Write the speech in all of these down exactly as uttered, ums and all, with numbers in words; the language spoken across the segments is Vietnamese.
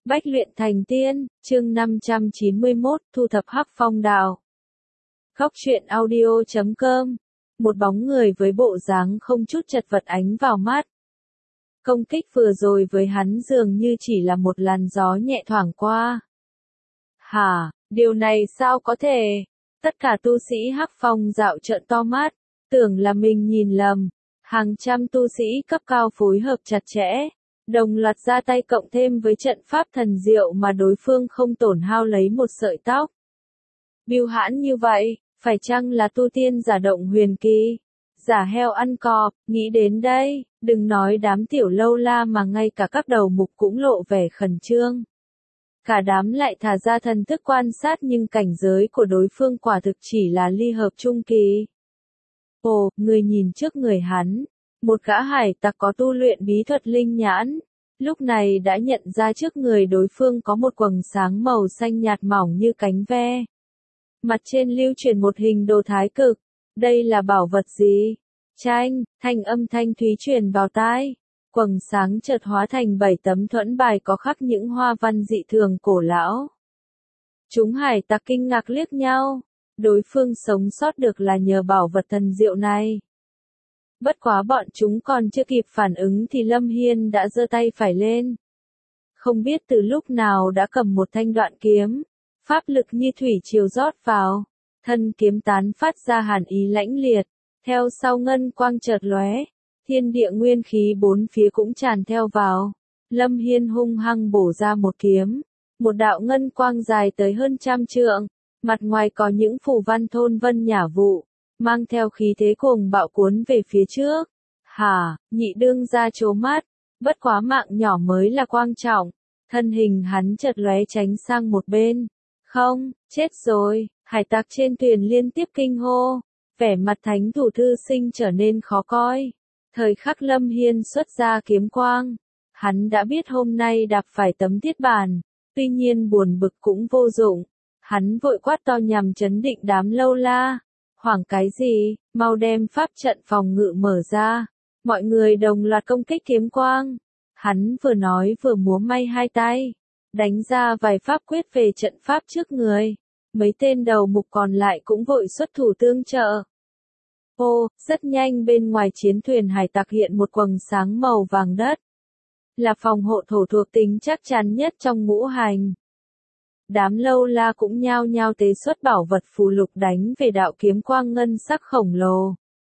Bách luyện thành tiên, chương năm trăm chín mươi mốt, thu thập hắc phong đào. Góc truyện audio chấm com. Một bóng người với bộ dáng không chút chật vật ánh vào mắt. Công kích vừa rồi với hắn dường như chỉ là một làn gió nhẹ thoảng qua. Hả, điều này sao có thể? Tất cả tu sĩ hắc phong dạo trợn to mắt, tưởng là mình nhìn lầm. Hàng trăm tu sĩ cấp cao phối hợp chặt chẽ, đồng loạt ra tay cộng thêm với trận pháp thần diệu mà đối phương không tổn hao lấy một sợi tóc. Bưu hãn như vậy, phải chăng là tu tiên giả động huyền kỳ? Giả heo ăn cọp, nghĩ đến đây, đừng nói đám tiểu lâu la mà ngay cả các đầu mục cũng lộ vẻ khẩn trương. Cả đám lại thả ra thần thức quan sát nhưng cảnh giới của đối phương quả thực chỉ là ly hợp trung kỳ. Ồ, người nhìn trước người hắn, một gã hải tặc có tu luyện bí thuật linh nhãn, lúc này đã nhận ra trước người đối phương có một quầng sáng màu xanh nhạt mỏng như cánh ve. Mặt trên lưu truyền một hình đồ thái cực, đây là bảo vật gì? Chanh, thanh âm thanh thúy truyền vào tai, quầng sáng chợt hóa thành bảy tấm thuẫn bài có khắc những hoa văn dị thường cổ lão. Chúng hải tặc kinh ngạc liếc nhau. Đối phương sống sót được là nhờ bảo vật thần diệu này. Bất quá bọn chúng còn chưa kịp phản ứng thì Lâm Hiên đã giơ tay phải lên. Không biết từ lúc nào đã cầm một thanh đoạn kiếm, pháp lực như thủy triều rót vào, thân kiếm tán phát ra hàn ý lãnh liệt, theo sau ngân quang chợt lóe, thiên địa nguyên khí bốn phía cũng tràn theo vào. Lâm Hiên hung hăng bổ ra một kiếm, một đạo ngân quang dài tới hơn trăm trượng. Mặt ngoài có những phù văn thôn vân nhả vụ, mang theo khí thế cuồng bạo cuốn về phía trước. Hả, nhị đương ra trố mắt, bất quá mạng nhỏ mới là quan trọng. Thân hình hắn chợt lóe tránh sang một bên. Không, chết rồi, hải tặc trên thuyền liên tiếp kinh hô, vẻ mặt thánh thủ thư sinh trở nên khó coi. Thời khắc Lâm Hiên xuất ra kiếm quang, hắn đã biết hôm nay đạp phải tấm thiết bàn, tuy nhiên buồn bực cũng vô dụng. Hắn vội quát to nhằm chấn định đám lâu la. Hoảng cái gì, mau đem pháp trận phòng ngự mở ra. Mọi người đồng loạt công kích kiếm quang. Hắn vừa nói vừa múa may hai tay, đánh ra vài pháp quyết về trận pháp trước người. Mấy tên đầu mục còn lại cũng vội xuất thủ tương trợ. Ô, rất nhanh bên ngoài chiến thuyền hải tặc hiện một quầng sáng màu vàng đất. Là phòng hộ thổ thuộc tính chắc chắn nhất trong ngũ hành. Đám lâu la cũng nhao nhao tế xuất bảo vật phù lục đánh về đạo kiếm quang ngân sắc khổng lồ.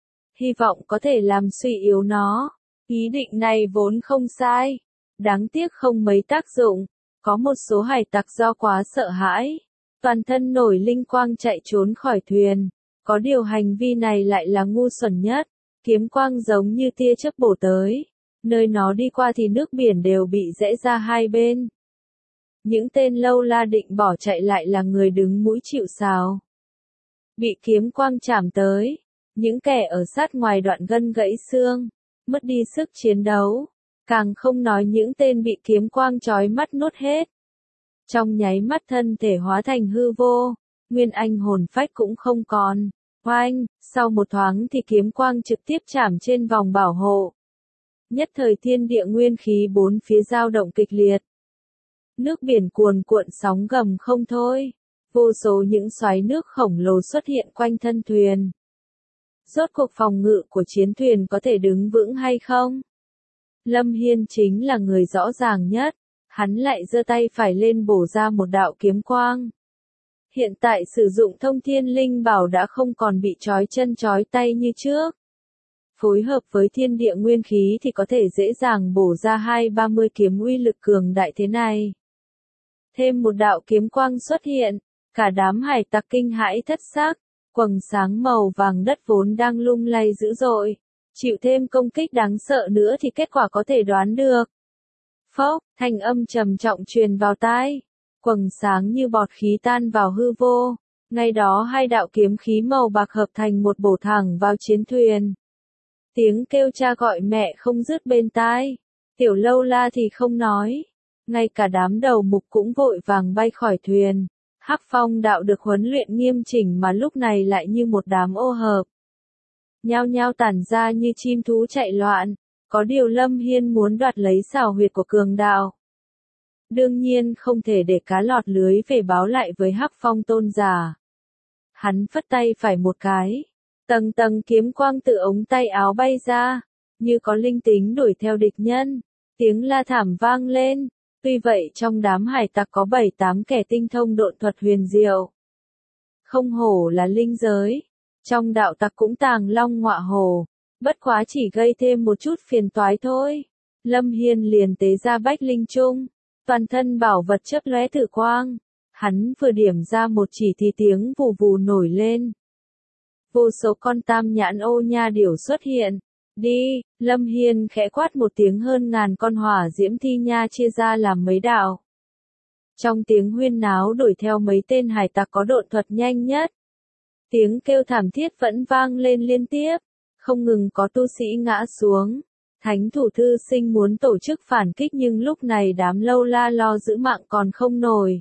Hy vọng có thể làm suy yếu nó. Ý định này vốn không sai. Đáng tiếc không mấy tác dụng. Có một số hải tặc do quá sợ hãi, toàn thân nổi linh quang chạy trốn khỏi thuyền. Có điều hành vi này lại là ngu xuẩn nhất. Kiếm quang giống như tia chớp bổ tới. Nơi nó đi qua thì nước biển đều bị rẽ ra hai bên. Những tên lâu la định bỏ chạy lại là người đứng mũi chịu sào. Bị kiếm quang chạm tới, những kẻ ở sát ngoài đoạn gân gãy xương, mất đi sức chiến đấu, càng không nói những tên bị kiếm quang chói mắt nuốt hết. Trong nháy mắt thân thể hóa thành hư vô, nguyên anh hồn phách cũng không còn. Oanh, sau một thoáng thì kiếm quang trực tiếp chạm trên vòng bảo hộ. Nhất thời thiên địa nguyên khí bốn phía dao động kịch liệt. Nước biển cuồn cuộn sóng gầm không thôi, vô số những xoáy nước khổng lồ xuất hiện quanh thân thuyền. Rốt cuộc phòng ngự của chiến thuyền có thể đứng vững hay không? Lâm Hiên chính là người rõ ràng nhất, hắn lại giơ tay phải lên bổ ra một đạo kiếm quang. Hiện tại sử dụng thông thiên linh bảo đã không còn bị trói chân trói tay như trước. Phối hợp với thiên địa nguyên khí thì có thể dễ dàng bổ ra hai ba mươi kiếm uy lực cường đại thế này. Thêm một đạo kiếm quang xuất hiện, cả đám hải tặc kinh hãi thất xác, quầng sáng màu vàng đất vốn đang lung lay dữ dội, chịu thêm công kích đáng sợ nữa thì kết quả có thể đoán được. Phốc, thanh âm trầm trọng truyền vào tai, quầng sáng như bọt khí tan vào hư vô, ngay đó hai đạo kiếm khí màu bạc hợp thành một bổ thẳng vào chiến thuyền. Tiếng kêu cha gọi mẹ không dứt bên tai, tiểu lâu la thì không nói. Ngay cả đám đầu mục cũng vội vàng bay khỏi thuyền. Hắc phong đạo được huấn luyện nghiêm chỉnh mà lúc này lại như một đám ô hợp. Nhao nhao tản ra như chim thú chạy loạn. Có điều Lâm Hiên muốn đoạt lấy xảo huyệt của cường đạo. đương nhiên không thể để cá lọt lưới về báo lại với Hắc Phong tôn giả. Hắn phất tay phải một cái, tầng tầng kiếm quang từ ống tay áo bay ra, như có linh tính đuổi theo địch nhân, tiếng la thảm vang lên. Tuy vậy trong đám hải tặc có bảy tám kẻ tinh thông độn thuật huyền diệu. Không hổ là linh giới, trong đạo tặc cũng tàng long ngọa hổ, bất quá chỉ gây thêm một chút phiền toái thôi. Lâm Hiên liền tế ra bách linh chung, toàn thân bảo vật chớp lóe thử quang, hắn vừa điểm ra một chỉ thì tiếng vù vù nổi lên. Vô số con tam nhãn ô nha điểu xuất hiện. Đi, Lâm Hiên khẽ quát một tiếng, hơn ngàn con hỏa diễm thi nha chia ra làm mấy đạo. Trong tiếng huyên náo đuổi theo mấy tên hải tặc có độn thuật nhanh nhất. Tiếng kêu thảm thiết vẫn vang lên liên tiếp, không ngừng có tu sĩ ngã xuống. Thánh thủ thư sinh muốn tổ chức phản kích nhưng lúc này đám lâu la lo giữ mạng còn không nổi.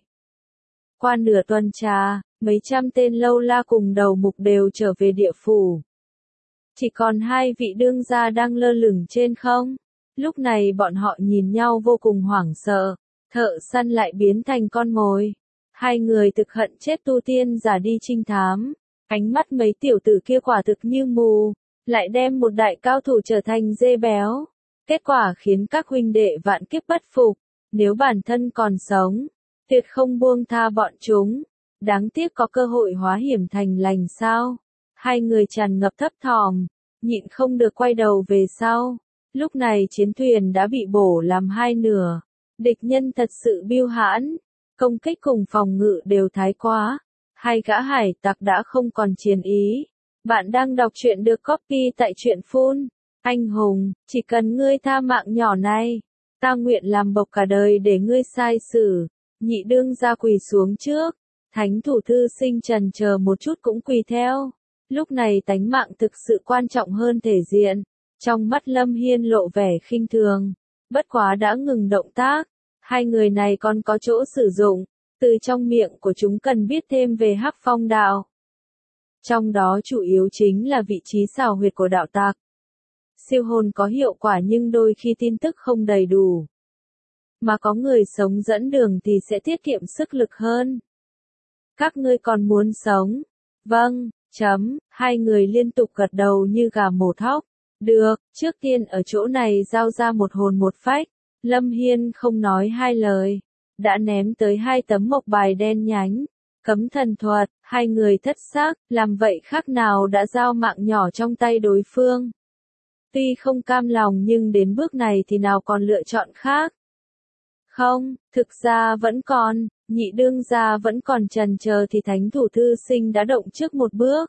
Qua nửa tuần trà, mấy trăm tên lâu la cùng đầu mục đều trở về địa phủ. Chỉ còn hai vị đương gia đang lơ lửng trên không. Lúc này bọn họ nhìn nhau vô cùng hoảng sợ, thợ săn lại biến thành con mồi. Hai người thực hận chết tu tiên giả đi trinh thám. Ánh mắt mấy tiểu tử kia quả thực như mù, lại đem một đại cao thủ trở thành dê béo. Kết quả khiến các huynh đệ vạn kiếp bất phục, nếu bản thân còn sống, tuyệt không buông tha bọn chúng. Đáng tiếc có cơ hội hóa hiểm thành lành sao. Hai người tràn ngập thấp thỏm, nhịn không được quay đầu về sau. Lúc này chiến thuyền đã bị bổ làm hai nửa. Địch nhân thật sự biêu hãn, công kích cùng phòng ngự đều thái quá. Hai gã hải tặc đã không còn chiến ý. Bạn đang đọc truyện được copy tại truyện phun. Anh hùng, chỉ cần ngươi tha mạng nhỏ này, ta nguyện làm bộc cả đời để ngươi sai xử. Nhị đương gia quỳ xuống trước. Thánh thủ thư sinh trần chờ một chút cũng quỳ theo. Lúc này tánh mạng thực sự quan trọng hơn thể diện. Trong mắt Lâm Hiên lộ vẻ khinh thường. Bất quá đã ngừng động tác. Hai người này còn có chỗ sử dụng. Từ trong miệng của chúng cần biết thêm về Hắc Phong đạo. Trong đó chủ yếu chính là vị trí xào huyệt của đạo tặc. Siêu hồn có hiệu quả nhưng đôi khi tin tức không đầy đủ. Mà có người sống dẫn đường thì sẽ tiết kiệm sức lực hơn. Các ngươi còn muốn sống? Vâng, chấm, hai người liên tục gật đầu như gà mổ thóc. Được, trước tiên ở chỗ này giao ra một hồn một phách. Lâm Hiên không nói hai lời, đã ném tới hai tấm mộc bài đen nhánh. Cấm thần thuật, hai người thất xác, làm vậy khác nào đã giao mạng nhỏ trong tay đối phương. Tuy không cam lòng nhưng đến bước này thì nào còn lựa chọn khác. Không, thực ra vẫn còn, nhị đương gia vẫn còn chần chờ thì thánh thủ thư sinh đã động trước một bước.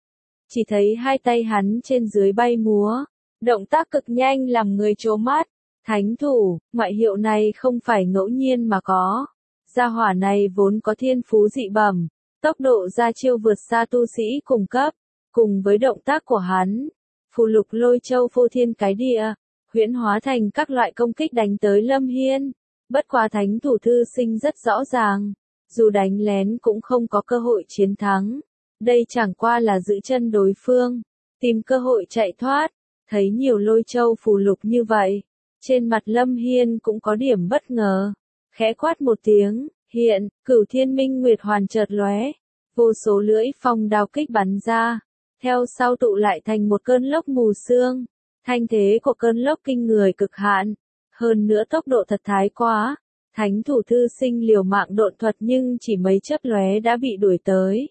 Chỉ thấy hai tay hắn trên dưới bay múa, động tác cực nhanh làm người trố mắt. Thánh thủ, ngoại hiệu này không phải ngẫu nhiên mà có. Gia hỏa này vốn có thiên phú dị bẩm, tốc độ ra chiêu vượt xa tu sĩ cùng cấp, cùng với động tác của hắn, phù lục lôi châu phô thiên cái địa, huyễn hóa thành các loại công kích đánh tới Lâm Hiên. Bất quá thánh thủ thư sinh rất rõ ràng, dù đánh lén cũng không có cơ hội chiến thắng. Đây chẳng qua là giữ chân đối phương, tìm cơ hội chạy thoát. Thấy nhiều lôi châu phù lục như vậy, trên mặt Lâm Hiên cũng có điểm bất ngờ. Khẽ quát một tiếng, hiện, cửu thiên minh nguyệt hoàn chợt lóe, vô số lưỡi phong đao kích bắn ra, theo sau tụ lại thành một cơn lốc mù sương. Thanh thế của cơn lốc kinh người cực hạn, hơn nữa tốc độ thật thái quá. Thánh thủ thư sinh liều mạng độn thuật nhưng chỉ mấy chớp lóe đã bị đuổi tới.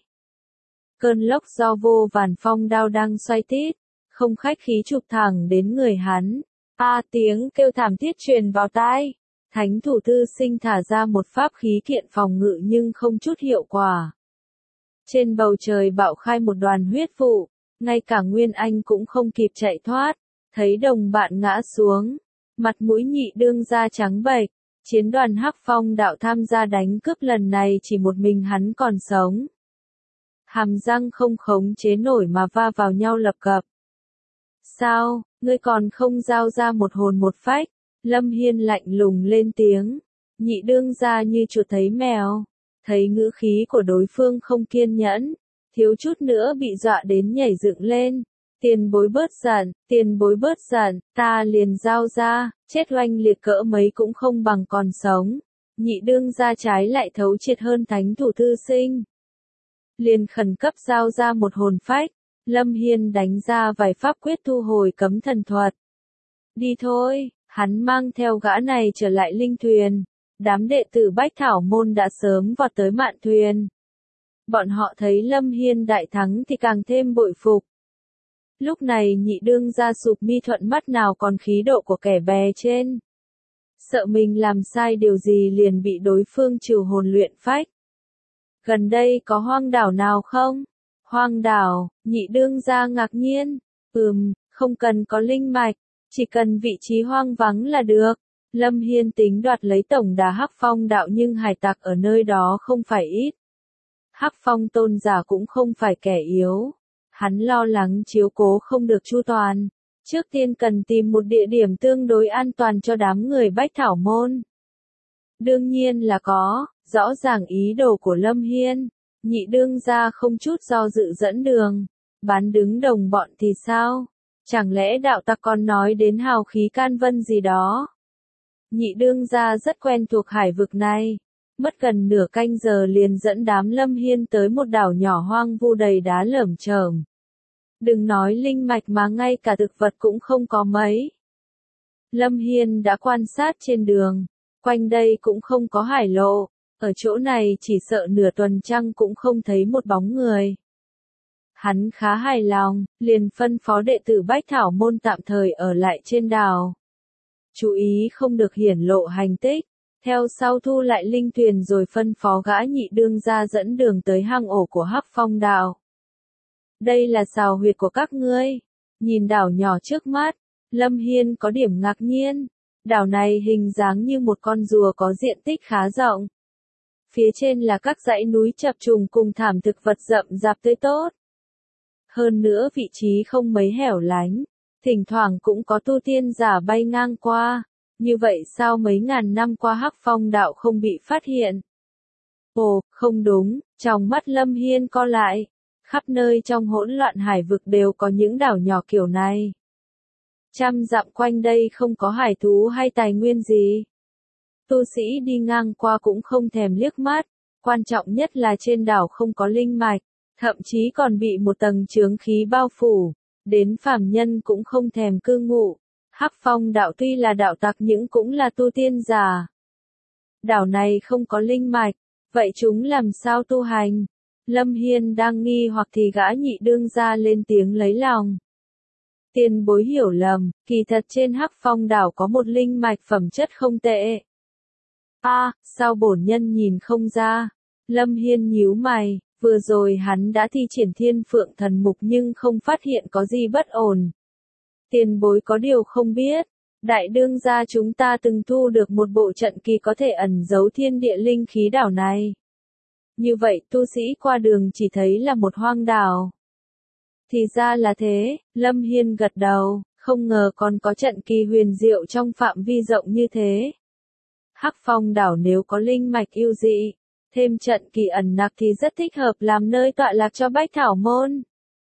Cơn lốc do vô vàn phong đao đang xoay tít, không khách khí chụp thẳng đến người hắn. A tiếng kêu thảm thiết truyền vào tai. Thánh thủ thư sinh thả ra một pháp khí kiện phòng ngự nhưng không chút hiệu quả. Trên bầu trời bạo khai một đoàn huyết vụ, ngay cả Nguyên Anh cũng không kịp chạy thoát. Thấy đồng bạn ngã xuống, mặt mũi nhị đương gia trắng bệch. Chiến đoàn Hắc Phong đạo tham gia đánh cướp lần này chỉ một mình hắn còn sống. Hàm răng không khống chế nổi mà va vào nhau lập cập. Sao, ngươi còn không giao ra một hồn một phách? Lâm Hiên lạnh lùng lên tiếng. Nhị đương gia như chuột thấy mèo. Thấy ngữ khí của đối phương không kiên nhẫn, thiếu chút nữa bị dọa đến nhảy dựng lên. Tiền bối bớt giận, tiền bối bớt giận, ta liền giao ra, chết oanh liệt cỡ mấy cũng không bằng còn sống. nhị đương gia trái lại thấu triệt hơn thánh thủ thư sinh. Liền khẩn cấp giao ra một hồn phách, Lâm Hiên đánh ra vài pháp quyết thu hồi cấm thần thuật. Đi thôi, hắn mang theo gã này trở lại linh thuyền. Đám đệ tử Bách Thảo Môn đã sớm vọt tới mạn thuyền. Bọn họ thấy Lâm Hiên đại thắng thì càng thêm bội phục. Lúc này nhị đương gia sụp mi thuận mắt nào còn khí độ của kẻ bè trên. Sợ mình làm sai điều gì liền bị đối phương trừ hồn luyện phách. Gần đây có hoang đảo nào không? Hoang đảo, nhị đương gia ngạc nhiên. Ừm, không cần có linh mạch, chỉ cần vị trí hoang vắng là được. Lâm Hiên tính đoạt lấy tổng đà Hắc Phong đạo nhưng hải tặc ở nơi đó không phải ít. Hắc Phong tôn giả cũng không phải kẻ yếu. Hắn lo lắng chiếu cố không được chu toàn. Trước tiên cần tìm một địa điểm tương đối an toàn cho đám người Bách Thảo Môn. Đương nhiên là có, rõ ràng ý đồ của Lâm Hiên. Nhị đương gia không chút do dự dẫn đường. Bán đứng đồng bọn thì sao? Chẳng lẽ đạo tặc còn nói đến hào khí can vân gì đó? Nhị đương gia rất quen thuộc hải vực này. Mất gần nửa canh giờ liền dẫn đám Lâm Hiên tới một đảo nhỏ hoang vu đầy đá lởm chởm. Đừng nói linh mạch mà ngay cả thực vật cũng không có mấy. Lâm Hiên đã quan sát trên đường, quanh đây cũng không có hải lộ, ở chỗ này chỉ sợ nửa tuần trăng cũng không thấy một bóng người. Hắn khá hài lòng, liền phân phó đệ tử Bách Thảo Môn tạm thời ở lại trên đảo. Chú ý không được hiển lộ hành tích, theo sau thu lại linh thuyền rồi phân phó gã nhị đương gia dẫn đường tới hang ổ của Hắc Phong đạo. Đây là sào huyệt của các ngươi. Nhìn đảo nhỏ trước mắt, Lâm Hiên có điểm ngạc nhiên. Đảo này hình dáng như một con rùa có diện tích khá rộng. Phía trên là các dãy núi chập trùng cùng thảm thực vật rậm rạp tươi tốt. Hơn nữa vị trí không mấy hẻo lánh, thỉnh thoảng cũng có tu tiên giả bay ngang qua. Như vậy sao mấy ngàn năm qua Hắc Phong đạo không bị phát hiện? Ồ, không đúng, trong mắt Lâm Hiên co lại. Khắp nơi trong hỗn loạn hải vực đều có những đảo nhỏ kiểu này. Trăm dặm quanh đây không có hải thú hay tài nguyên gì. Tu sĩ đi ngang qua cũng không thèm liếc mắt. Quan trọng nhất là trên đảo không có linh mạch, thậm chí còn bị một tầng chướng khí bao phủ. Đến phàm nhân cũng không thèm cư ngụ. Hắc Phong đạo tuy là đạo tặc nhưng cũng là tu tiên giả. Đảo này không có linh mạch, vậy chúng làm sao tu hành? Lâm Hiên đang nghi hoặc thì gã nhị đương gia lên tiếng lấy lòng. Tiền bối hiểu lầm, kỳ thật trên Hắc Phong đảo có một linh mạch phẩm chất không tệ. A, à, sao bổn nhân nhìn không ra? Lâm Hiên nhíu mày, vừa rồi hắn đã thi triển Thiên Phượng Thần Mục nhưng không phát hiện có gì bất ổn. Tiền bối có điều không biết, đại đương gia chúng ta từng thu được một bộ trận kỳ có thể ẩn giấu thiên địa linh khí đảo này. Như vậy tu sĩ qua đường chỉ thấy là một hoang đảo. Thì ra là thế, Lâm Hiên gật đầu, không ngờ còn có trận kỳ huyền diệu trong phạm vi rộng như thế. Hắc Phong đảo nếu có linh mạch yêu dị, thêm trận kỳ ẩn nặc thì rất thích hợp làm nơi tọa lạc cho Bách Thảo Môn.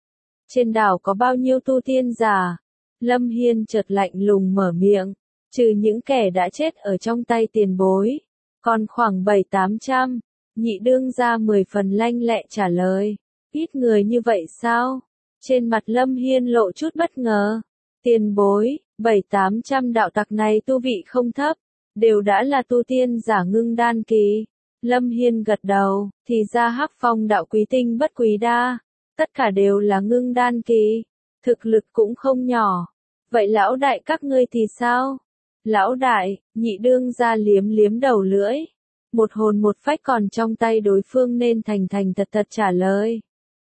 Trên đảo có bao nhiêu tu tiên giả? Lâm Hiên chợt lạnh lùng mở miệng, trừ những kẻ đã chết ở trong tay tiền bối, còn khoảng bảy tám trăm. Nhị đương gia mười phần lanh lẹ trả lời. Ít người như vậy sao? Trên mặt Lâm Hiên lộ chút bất ngờ. Tiền bối, bảy tám trăm đạo tặc này tu vị không thấp, đều đã là tu tiên giả ngưng đan kỳ. Lâm Hiên gật đầu, thì ra Hắc Phong đạo quý tinh bất quý đa, tất cả đều là ngưng đan kỳ, thực lực cũng không nhỏ. Vậy lão đại các ngươi thì sao? Lão đại, nhị đương gia liếm liếm đầu lưỡi. Một hồn một phách còn trong tay đối phương nên thành thành thật thật trả lời.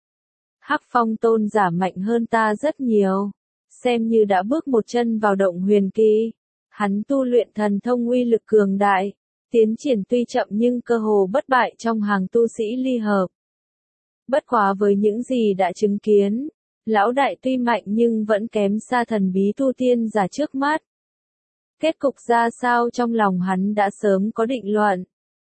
Hắc Phong tôn giả mạnh hơn ta rất nhiều, xem như đã bước một chân vào động huyền kỳ. Hắn tu luyện thần thông uy lực cường đại, tiến triển tuy chậm nhưng cơ hồ bất bại trong hàng tu sĩ ly hợp. Bất quá với những gì đã chứng kiến, lão đại tuy mạnh nhưng vẫn kém xa thần bí tu tiên giả trước mắt. Kết cục ra sao trong lòng hắn đã sớm có định luận.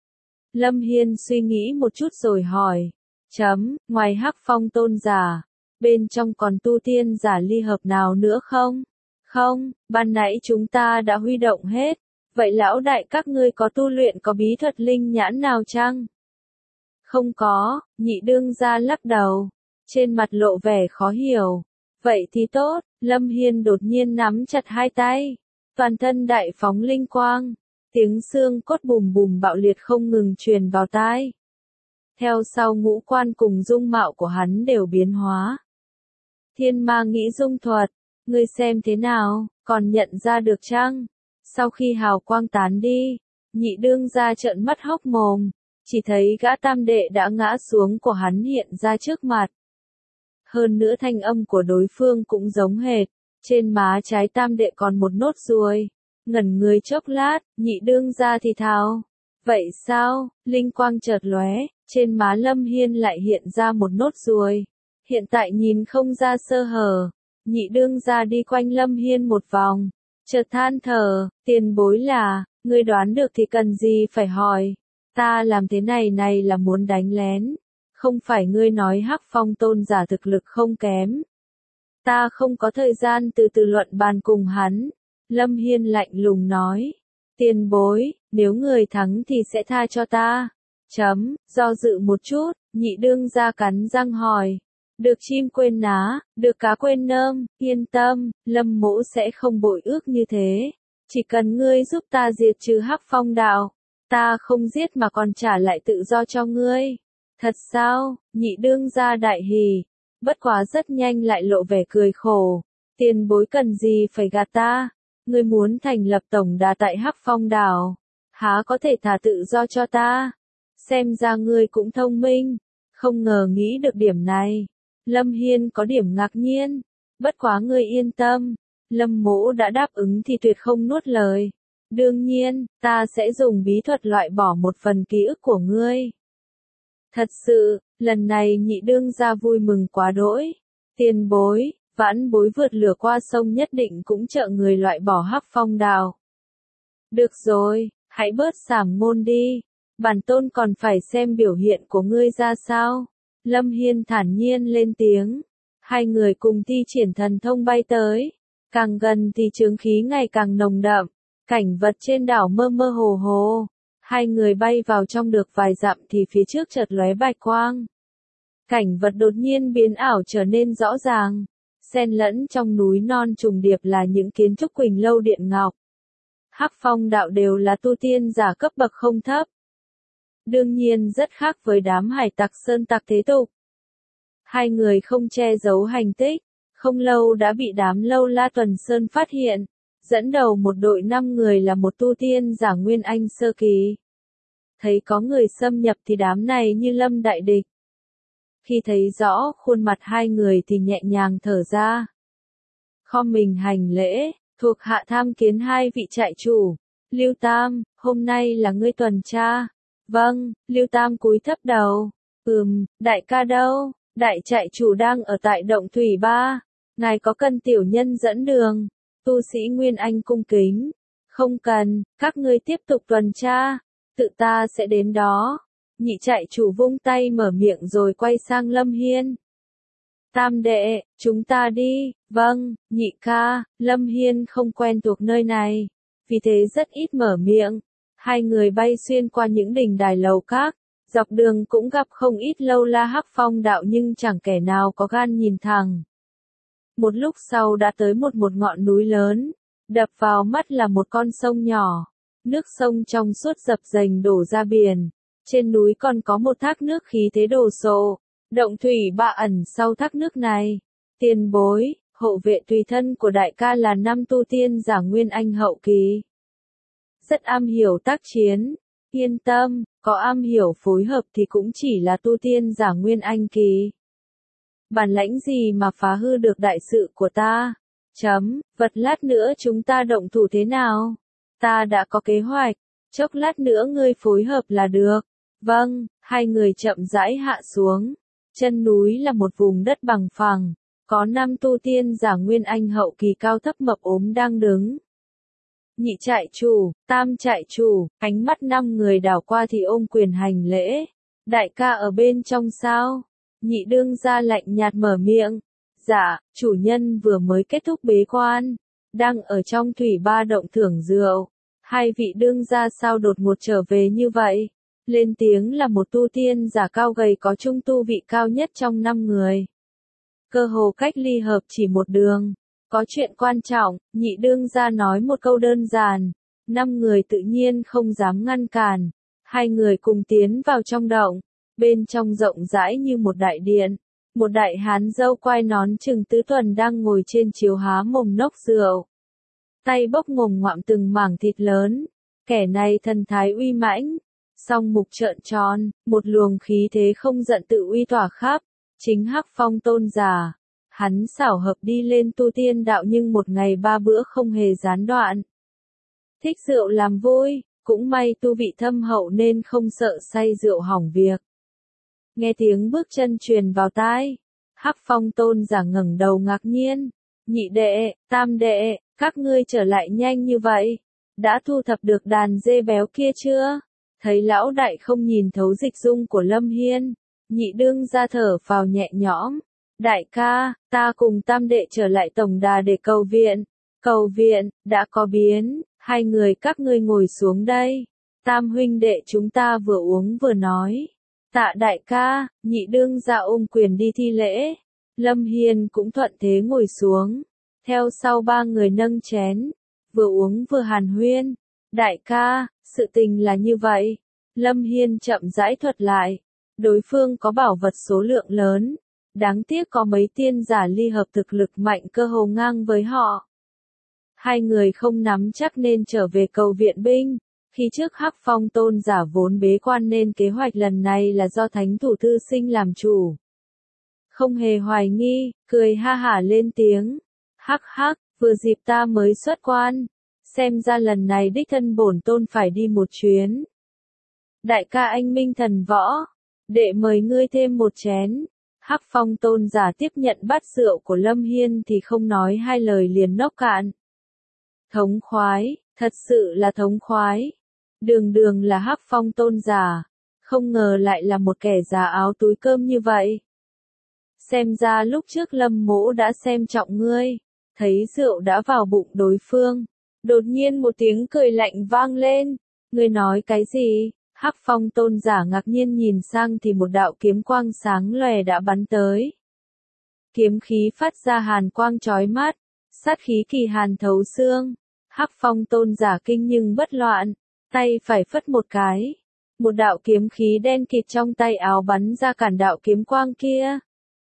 Lâm Hiên suy nghĩ một chút rồi hỏi. Chấm, ngoài Hắc Phong tôn giả, bên trong còn tu tiên giả ly hợp nào nữa không? Không, ban nãy chúng ta đã huy động hết. Vậy lão đại các ngươi có tu luyện có bí thuật linh nhãn nào chăng? Không có, nhị đương gia lắc đầu, trên mặt lộ vẻ khó hiểu. Vậy thì tốt, Lâm Hiên đột nhiên nắm chặt hai tay, toàn thân đại phóng linh quang, tiếng xương cốt bùm bùm bạo liệt không ngừng truyền vào tai. Theo sau ngũ quan cùng dung mạo của hắn đều biến hóa. Thiên ma nghĩ dung thuật, ngươi xem thế nào, còn nhận ra được chăng? Sau khi hào quang tán đi, nhị đương gia trợn mắt hốc mồm, chỉ thấy gã tam đệ đã ngã xuống của hắn hiện ra trước mặt. Hơn nữa thanh âm của đối phương cũng giống hệt, trên má trái tam đệ còn một nốt ruồi. Ngẩn người chốc lát, nhị đương gia thì thào. Vậy sao? Linh quang chợt lóe, trên má Lâm Hiên lại hiện ra một nốt ruồi. Hiện tại nhìn không ra sơ hở. Nhị đương gia đi quanh Lâm Hiên một vòng, chợt than thở, tiền bối là, ngươi đoán được thì cần gì phải hỏi. Ta làm thế này này là muốn đánh lén. Không phải ngươi nói Hắc Phong tôn giả thực lực không kém. Ta không có thời gian từ từ luận bàn cùng hắn. Lâm Hiên lạnh lùng nói. Tiền bối, nếu người thắng thì sẽ tha cho ta. Chấm, do dự một chút, nhị đương gia cắn răng hỏi. Được chim quên ná, được cá quên nơm, yên tâm, Lâm mỗ sẽ không bội ước như thế. Chỉ cần ngươi giúp ta diệt trừ Hắc Phong đạo, ta không giết mà còn trả lại tự do cho ngươi. Thật sao? Nhị đương gia đại hỉ, bất quá rất nhanh lại lộ vẻ cười khổ. Tiền bối cần gì phải gạt ta? Ngươi muốn thành lập tổng đà tại Hắc Phong đảo, há có thể thả tự do cho ta? Xem ra ngươi cũng thông minh, không ngờ nghĩ được điểm này. Lâm Hiên có điểm ngạc nhiên, bất quá ngươi yên tâm, Lâm mỗ đã đáp ứng thì tuyệt không nuốt lời. Đương nhiên, ta sẽ dùng bí thuật loại bỏ một phần ký ức của ngươi. Thật sự, lần này nhị đương gia vui mừng quá đỗi. Tiền bối, vãn bối vượt lửa qua sông nhất định cũng trợ người loại bỏ Hắc Phong đào. Được rồi, hãy bớt sảm ngôn đi. Bản tôn còn phải xem biểu hiện của ngươi ra sao. Lâm Hiên thản nhiên lên tiếng. Hai người cùng thi triển thần thông bay tới. Càng gần thì chướng khí ngày càng nồng đậm. Cảnh vật trên đảo mơ mơ hồ hồ. Hai người bay vào trong được vài dặm thì phía trước chợt lóe bạch quang. Cảnh vật đột nhiên biến ảo trở nên rõ ràng. Xen lẫn trong núi non trùng điệp là những kiến trúc Quỳnh Lâu Điện Ngọc. Hắc Phong đạo đều là tu tiên giả cấp bậc không thấp. Đương nhiên rất khác với đám hải tặc sơn tặc thế tục. Hai người không che giấu hành tích, không lâu đã bị đám Lâu La Tuần Sơn phát hiện. Dẫn đầu một đội năm người là một tu tiên giả Nguyên Anh sơ kỳ. Thấy có người xâm nhập thì đám này như lâm đại địch. Khi thấy rõ khuôn mặt hai người thì nhẹ nhàng thở ra. Khom mình hành lễ, thuộc hạ tham kiến hai vị trại chủ. Lưu Tam, hôm nay là ngươi tuần tra. Vâng, Lưu Tam cúi thấp đầu. Ừm, đại ca đâu? Đại trại chủ đang ở tại động Thủy Ba. Ngài có cần tiểu nhân dẫn đường? Tu sĩ Nguyên Anh cung kính. Không cần, các ngươi tiếp tục tuần tra. Tự ta sẽ đến đó. Nhị trại chủ vung tay mở miệng rồi quay sang Lâm Hiên. Tam đệ, chúng ta đi. Vâng, nhị ca, Lâm Hiên không quen thuộc nơi này. Vì thế rất ít mở miệng. Hai người bay xuyên qua những đình đài lầu các. Dọc đường cũng gặp không ít Lâu La Hắc Phong đạo nhưng chẳng kẻ nào có gan nhìn thẳng. Một lúc sau đã tới một một ngọn núi lớn. Đập vào mắt là một con sông nhỏ. Nước sông trong suốt dập dềnh đổ ra biển. Trên núi còn có một thác nước khí thế đồ sộ. Động Thủy Ba ẩn sau thác nước này. Tiền bối, hộ vệ tùy thân của đại ca là năm tu tiên giả Nguyên Anh hậu kỳ. Rất am hiểu tác chiến. Yên tâm, có am hiểu phối hợp thì cũng chỉ là tu tiên giả Nguyên Anh kỳ. Bản lãnh gì mà phá hư được đại sự của ta? Chấm, vật lát nữa chúng ta động thủ thế nào? Ta đã có kế hoạch, chốc lát nữa ngươi phối hợp là được. Vâng, hai người chậm rãi hạ xuống. Chân núi là một vùng đất bằng phẳng, có năm tu tiên giả Nguyên Anh hậu kỳ cao thấp mập ốm đang đứng. Nhị trại chủ, tam trại chủ, ánh mắt năm người đảo qua thì ôm quyền hành lễ. Đại ca ở bên trong sao? Nhị đương gia lạnh nhạt mở miệng. Dạ, chủ nhân vừa mới kết thúc bế quan, đang ở trong Thủy Ba động thưởng rượu. Hai vị đương gia sao đột ngột trở về như vậy? Lên tiếng là một tu tiên giả cao gầy có trung tu vị cao nhất trong năm người. Cơ hồ cách ly hợp chỉ một đường. Có chuyện quan trọng, nhị đương gia nói một câu đơn giản. Năm người tự nhiên không dám ngăn cản. Hai người cùng tiến vào trong động. Bên trong rộng rãi như một đại điện. Một đại hán râu quai nón chừng tứ tuần đang ngồi trên chiếu há mồm nốc rượu. Tay bốc ngồm ngoạm từng mảng thịt lớn. Kẻ này thần thái uy mãnh. Song mục trợn tròn, một luồng khí thế không giận tự uy tỏa khắp. Chính Hắc Phong tôn giả. Hắn xảo hợp đi lên tu tiên đạo nhưng một ngày ba bữa không hề gián đoạn. Thích rượu làm vui, cũng may tu vị thâm hậu nên không sợ say rượu hỏng việc. Nghe tiếng bước chân truyền vào tai, Hắc Phong tôn giả ngẩng đầu ngạc nhiên. Nhị đệ, tam đệ, các ngươi trở lại nhanh như vậy. Đã thu thập được đàn dê béo kia chưa? Thấy lão đại không nhìn thấu dịch dung của Lâm Hiên, nhị đương ra thở phào nhẹ nhõm. Đại ca, ta cùng tam đệ trở lại tổng đà để cầu viện. Cầu viện, đã có biến, hai người các ngươi ngồi xuống đây. Tam huynh đệ chúng ta vừa uống vừa nói. Tạ đại ca, nhị đương ra ôm quyền đi thi lễ. Lâm Hiên cũng thuận thế ngồi xuống. Theo sau ba người nâng chén, vừa uống vừa hàn huyên. Đại ca, sự tình là như vậy. Lâm Hiên chậm rãi thuật lại. Đối phương có bảo vật số lượng lớn. Đáng tiếc có mấy tiên giả ly hợp thực lực mạnh cơ hồ ngang với họ. Hai người không nắm chắc nên trở về cầu viện binh. Khi trước Hắc Phong tôn giả vốn bế quan nên kế hoạch lần này là do thánh thủ thư sinh làm chủ. Không hề hoài nghi, cười ha hả lên tiếng. Hắc hắc, vừa dịp ta mới xuất quan. Xem ra lần này đích thân bổn tôn phải đi một chuyến. Đại ca anh minh thần võ. Đệ mời ngươi thêm một chén. Hắc Phong tôn giả tiếp nhận bát rượu của Lâm Hiên thì không nói hai lời liền nốc cạn. Thống khoái, thật sự là thống khoái. Đường đường là Hắc Phong tôn giả, không ngờ lại là một kẻ già áo túi cơm như vậy. Xem ra lúc trước Lâm Mỗ đã xem trọng ngươi, thấy rượu đã vào bụng đối phương. Đột nhiên một tiếng cười lạnh vang lên. Ngươi nói cái gì? Hắc Phong tôn giả ngạc nhiên nhìn sang thì một đạo kiếm quang sáng lòe đã bắn tới. Kiếm khí phát ra hàn quang chói mắt, sát khí kỳ hàn thấu xương. Hắc Phong tôn giả kinh nhưng bất loạn, tay phải phất một cái. Một đạo kiếm khí đen kịt trong tay áo bắn ra cản đạo kiếm quang kia.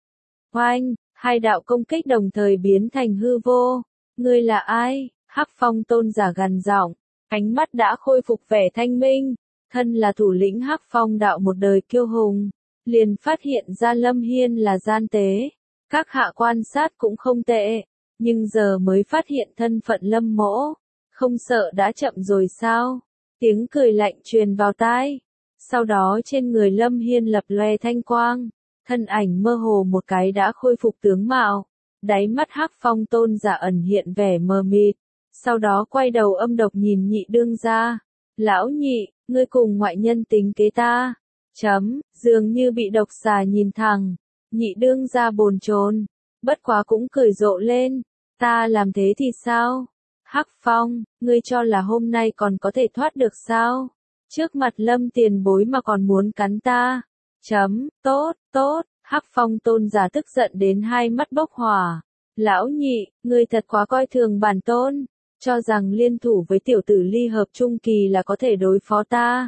Oanh, hai đạo công kích đồng thời biến thành hư vô. Ngươi là ai? Hắc Phong tôn giả gằn giọng, ánh mắt đã khôi phục vẻ thanh minh. Thân là thủ lĩnh Hắc Phong đạo một đời kiêu hùng, liền phát hiện ra Lâm Hiên là gian tế. Các hạ quan sát cũng không tệ, nhưng giờ mới phát hiện thân phận Lâm Mỗ, không sợ đã chậm rồi sao? Tiếng cười lạnh truyền vào tai. Sau đó trên người Lâm Hiên lập loe thanh quang, thân ảnh mơ hồ một cái đã khôi phục tướng mạo. Đáy mắt Hắc Phong tôn giả ẩn hiện vẻ mờ mịt, sau đó quay đầu âm độc nhìn nhị đương gia. Lão nhị, ngươi cùng ngoại nhân tính kế ta. Chấm, dường như bị độc xà nhìn thẳng. Nhị đương gia bồn chồn, bất quá cũng cười rộ lên. Ta làm thế thì sao? Hắc Phong, ngươi cho là hôm nay còn có thể thoát được sao? Trước mặt Lâm tiền bối mà còn muốn cắn ta. Chấm, tốt, tốt. Hắc Phong tôn giả tức giận đến hai mắt bốc hỏa. Lão nhị, ngươi thật quá coi thường bản tôn. Cho rằng liên thủ với tiểu tử ly hợp trung kỳ là có thể đối phó ta.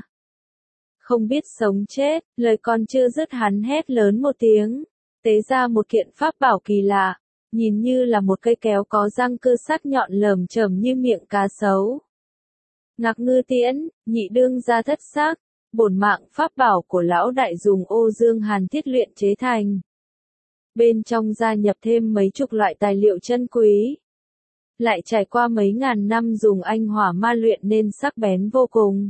Không biết sống chết, lời còn chưa dứt hắn hét lớn một tiếng. Tế ra một kiện pháp bảo kỳ lạ, nhìn như là một cây kéo có răng cưa sắc nhọn lởm chởm như miệng cá sấu. Ngạc ngư tiễn, nhị đương ra thất xác, bổn mạng pháp bảo của lão đại dùng ô dương hàn thiết luyện chế thành. Bên trong gia nhập thêm mấy chục loại tài liệu chân quý. Lại trải qua mấy ngàn năm dùng anh hỏa ma luyện nên sắc bén vô cùng.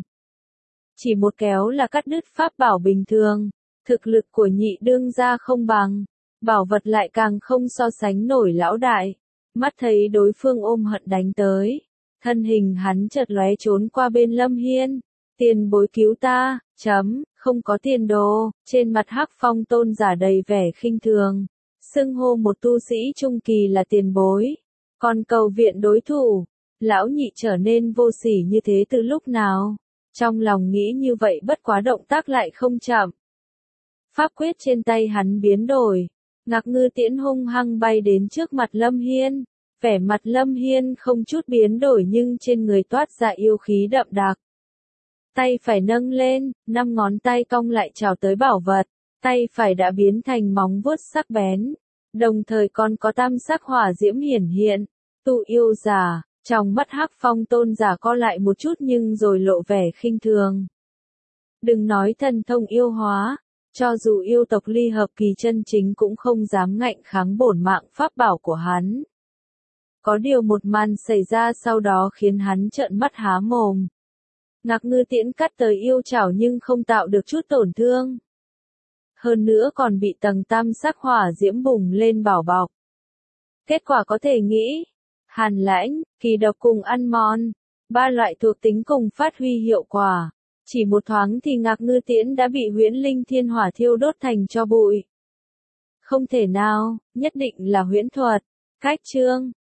Chỉ một kéo là cắt đứt pháp bảo bình thường, thực lực của nhị đương gia không bằng, bảo vật lại càng không so sánh nổi lão đại. Mắt thấy đối phương ôm hận đánh tới, thân hình hắn chợt lóe trốn qua bên Lâm Hiên. Tiền bối cứu ta, chấm, không có tiền đồ. Trên mặt Hắc Phong tôn giả đầy vẻ khinh thường, xưng hô một tu sĩ trung kỳ là tiền bối. Còn cầu viện đối thủ, Lão nhị trở nên vô sỉ như thế từ lúc nào? Trong lòng nghĩ như vậy bất quá động tác lại không chậm. Pháp quyết trên tay hắn biến đổi. Ngạc Ngư Tiễn hung hăng bay đến trước mặt Lâm Hiên. Vẻ mặt Lâm Hiên không chút biến đổi nhưng trên người toát ra yêu khí đậm đặc. Tay phải nâng lên, năm ngón tay cong lại chào tới bảo vật. Tay phải đã biến thành móng vuốt sắc bén. Đồng thời còn có tam sắc hỏa diễm hiển hiện. Tụ yêu giả, trong mắt Hắc Phong tôn giả co lại một chút nhưng rồi lộ vẻ khinh thường. Đừng nói thần thông yêu hóa. Cho dù yêu tộc ly hợp kỳ chân chính cũng không dám ngạnh kháng bổn mạng pháp bảo của hắn. Có điều một màn xảy ra sau đó khiến hắn trợn mắt há mồm. Ngạc Ngư Tiễn cắt tới yêu chảo nhưng không tạo được chút tổn thương. Hơn nữa còn bị tầng tam sắc hỏa diễm bùng lên bảo bọc. Kết quả có thể nghĩ, hàn lãnh, kỳ độc cùng ăn mòn, ba loại thuộc tính cùng phát huy hiệu quả. Chỉ một thoáng thì Ngạc Ngư Tiễn đã bị huyễn linh thiên hỏa thiêu đốt thành tro bụi. Không thể nào, nhất định là huyễn thuật. Cách chương